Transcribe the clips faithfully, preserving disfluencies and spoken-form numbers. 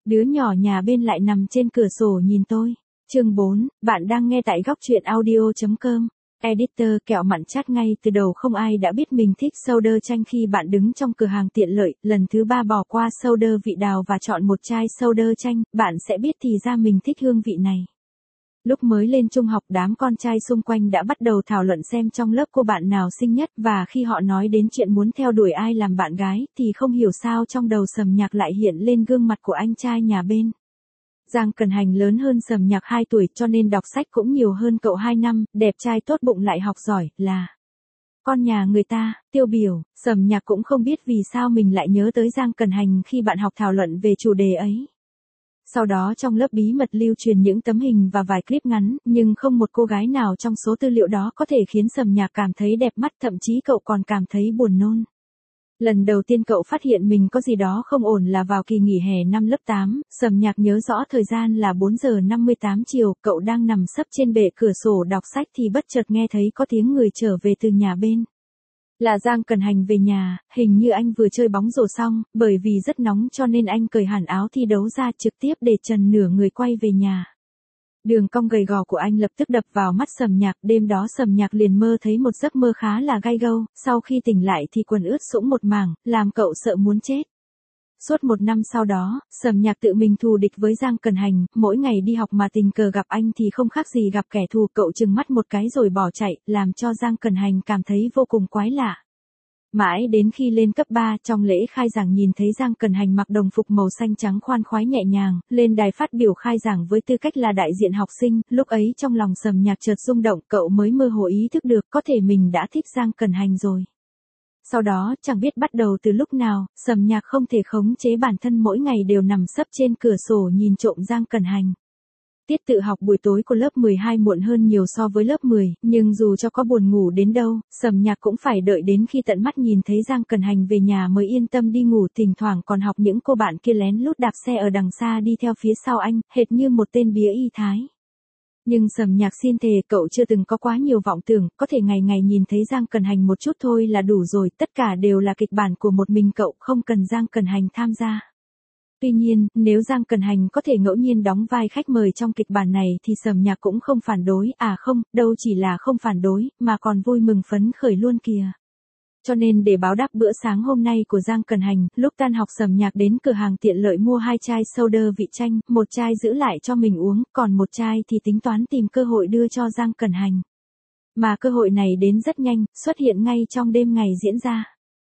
Đứa nhỏ nhà bên lại nằm trên cửa sổ nhìn tôi. Chương bốn, bạn đang nghe tại góc truyện audio.com. Editor kẹo mặn chát ngay từ đầu không ai đã biết mình thích soda chanh khi bạn đứng trong cửa hàng tiện lợi, lần thứ ba bỏ qua soda vị đào và chọn một chai soda chanh, bạn sẽ biết thì ra mình thích hương vị này. Lúc mới lên trung học đám con trai xung quanh đã bắt đầu thảo luận xem trong lớp cô bạn nào xinh nhất và khi họ nói đến chuyện muốn theo đuổi ai làm bạn gái thì không hiểu sao trong đầu Sầm Nhạc lại hiện lên gương mặt của anh trai nhà bên. Giang Cần Hành lớn hơn Sầm Nhạc hai tuổi cho nên đọc sách cũng nhiều hơn cậu hai năm, đẹp trai tốt bụng lại học giỏi, là con nhà người ta, tiêu biểu. Sầm Nhạc cũng không biết vì sao mình lại nhớ tới Giang Cần Hành khi bạn học thảo luận về chủ đề ấy. Sau đó trong lớp bí mật lưu truyền những tấm hình và vài clip ngắn, nhưng không một cô gái nào trong số tư liệu đó có thể khiến Sầm Nhạc cảm thấy đẹp mắt, thậm chí cậu còn cảm thấy buồn nôn. Lần đầu tiên cậu phát hiện mình có gì đó không ổn là vào kỳ nghỉ hè năm lớp tám, Sầm Nhạc nhớ rõ thời gian là bốn giờ năm mươi tám chiều, cậu đang nằm sấp trên bệ cửa sổ đọc sách thì bất chợt nghe thấy có tiếng người trở về từ nhà bên. Là Giang Cần Hành về nhà, hình như anh vừa chơi bóng rổ xong, bởi vì rất nóng cho nên anh cởi hẳn áo thi đấu ra trực tiếp để trần nửa người quay về nhà. Đường cong gầy gò của anh lập tức đập vào mắt Sầm Nhạc, đêm đó Sầm Nhạc liền mơ thấy một giấc mơ khá là gai gâu, sau khi tỉnh lại thì quần ướt sũng một mảng, làm cậu sợ muốn chết. Suốt một năm sau đó, Sầm Nhạc tự mình thù địch với Giang Cần Hành, mỗi ngày đi học mà tình cờ gặp anh thì không khác gì gặp kẻ thù, cậu trừng mắt một cái rồi bỏ chạy, làm cho Giang Cần Hành cảm thấy vô cùng quái lạ. Mãi đến khi lên cấp ba, trong lễ khai giảng nhìn thấy Giang Cần Hành mặc đồng phục màu xanh trắng khoan khoái nhẹ nhàng, lên đài phát biểu khai giảng với tư cách là đại diện học sinh, lúc ấy trong lòng Sầm Nhạc chợt rung động, cậu mới mơ hồ ý thức được có thể mình đã thích Giang Cần Hành rồi. Sau đó, chẳng biết bắt đầu từ lúc nào, Sầm Nhạc không thể khống chế bản thân mỗi ngày đều nằm sấp trên cửa sổ nhìn trộm Giang Cần Hành. Tiết tự học buổi tối của lớp mười hai muộn hơn nhiều so với lớp mười, nhưng dù cho có buồn ngủ đến đâu, Sầm Nhạc cũng phải đợi đến khi tận mắt nhìn thấy Giang Cần Hành về nhà mới yên tâm đi ngủ, thỉnh thoảng còn học những cô bạn kia lén lút đạp xe ở đằng xa đi theo phía sau anh, hệt như một tên bía y thái. Nhưng Sầm Nhạc xin thề cậu chưa từng có quá nhiều vọng tưởng, có thể ngày ngày nhìn thấy Giang Cần Hành một chút thôi là đủ rồi, tất cả đều là kịch bản của một mình cậu, không cần Giang Cần Hành tham gia. Tuy nhiên, nếu Giang Cần Hành có thể ngẫu nhiên đóng vai khách mời trong kịch bản này thì Sầm Nhạc cũng không phản đối, à không, đâu chỉ là không phản đối, mà còn vui mừng phấn khởi luôn kìa. Cho nên để báo đáp bữa sáng hôm nay của Giang Cần Hành, lúc tan học Sầm Nhạc đến cửa hàng tiện lợi mua hai chai soda vị chanh, một chai giữ lại cho mình uống, còn một chai thì tính toán tìm cơ hội đưa cho Giang Cần Hành. Mà cơ hội này đến rất nhanh, xuất hiện ngay trong đêm ngày diễn ra.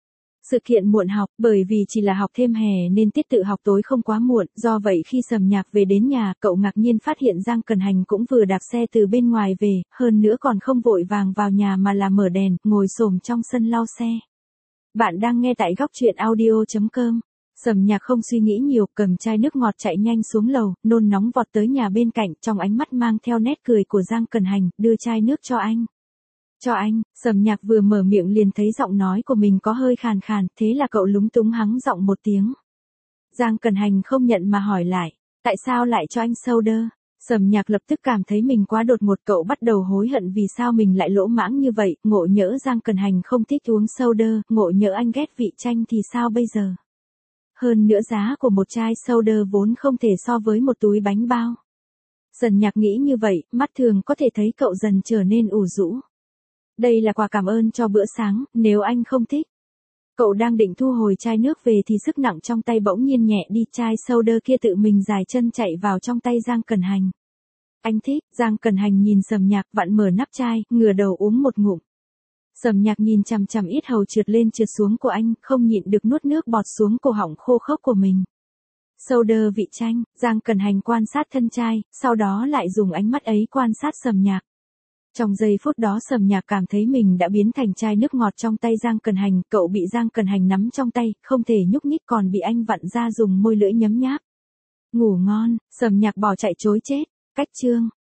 Sự kiện muộn học, bởi vì chỉ là học thêm hè nên tiết tự học tối không quá muộn, do vậy khi Sầm Nhạc về đến nhà, cậu ngạc nhiên phát hiện Giang Cần Hành cũng vừa đạp xe từ bên ngoài về, hơn nữa còn không vội vàng vào nhà mà là mở đèn, ngồi xổm trong sân lau xe. Bạn đang nghe tại góc truyện audio.com. Sầm Nhạc không suy nghĩ nhiều, cầm chai nước ngọt chạy nhanh xuống lầu, nôn nóng vọt tới nhà bên cạnh, trong ánh mắt mang theo nét cười của Giang Cần Hành, đưa chai nước cho anh. Cho anh. Sầm Nhạc vừa mở miệng liền thấy giọng nói của mình có hơi khàn khàn, thế là cậu lúng túng hắng giọng một tiếng. Giang Cần Hành không nhận mà hỏi lại, tại sao lại cho anh soda? Sầm Nhạc lập tức cảm thấy mình quá đột ngột, cậu bắt đầu hối hận vì sao mình lại lỗ mãng như vậy, ngộ nhỡ Giang Cần Hành không thích uống soda, ngộ nhỡ anh ghét vị chanh thì sao bây giờ? Hơn nữa giá của một chai soda vốn không thể so với một túi bánh bao. Sầm Nhạc nghĩ như vậy, mắt thường có thể thấy cậu dần trở nên ủ rũ. Đây là quà cảm ơn cho bữa sáng, nếu anh không thích. Cậu đang định thu hồi chai nước về thì sức nặng trong tay bỗng nhiên nhẹ đi, chai soda kia tự mình dài chân chạy vào trong tay Giang Cần Hành. Anh thích. Giang Cần Hành nhìn Sầm Nhạc vặn mở nắp chai, ngửa đầu uống một ngụm. Sầm Nhạc nhìn chằm chằm yết hầu trượt lên trượt xuống của anh, không nhịn được nuốt nước bọt xuống cổ họng khô khốc của mình. Soda vị chanh. Giang Cần Hành quan sát thân chai, sau đó lại dùng ánh mắt ấy quan sát Sầm Nhạc. Trong giây phút đó Sầm Nhạc cảm thấy mình đã biến thành chai nước ngọt trong tay Giang Cần Hành, cậu bị Giang Cần Hành nắm trong tay, không thể nhúc nhích còn bị anh vặn ra dùng môi lưỡi nhấm nháp. Ngủ ngon. Sầm Nhạc bỏ chạy trối chết. Cách chương.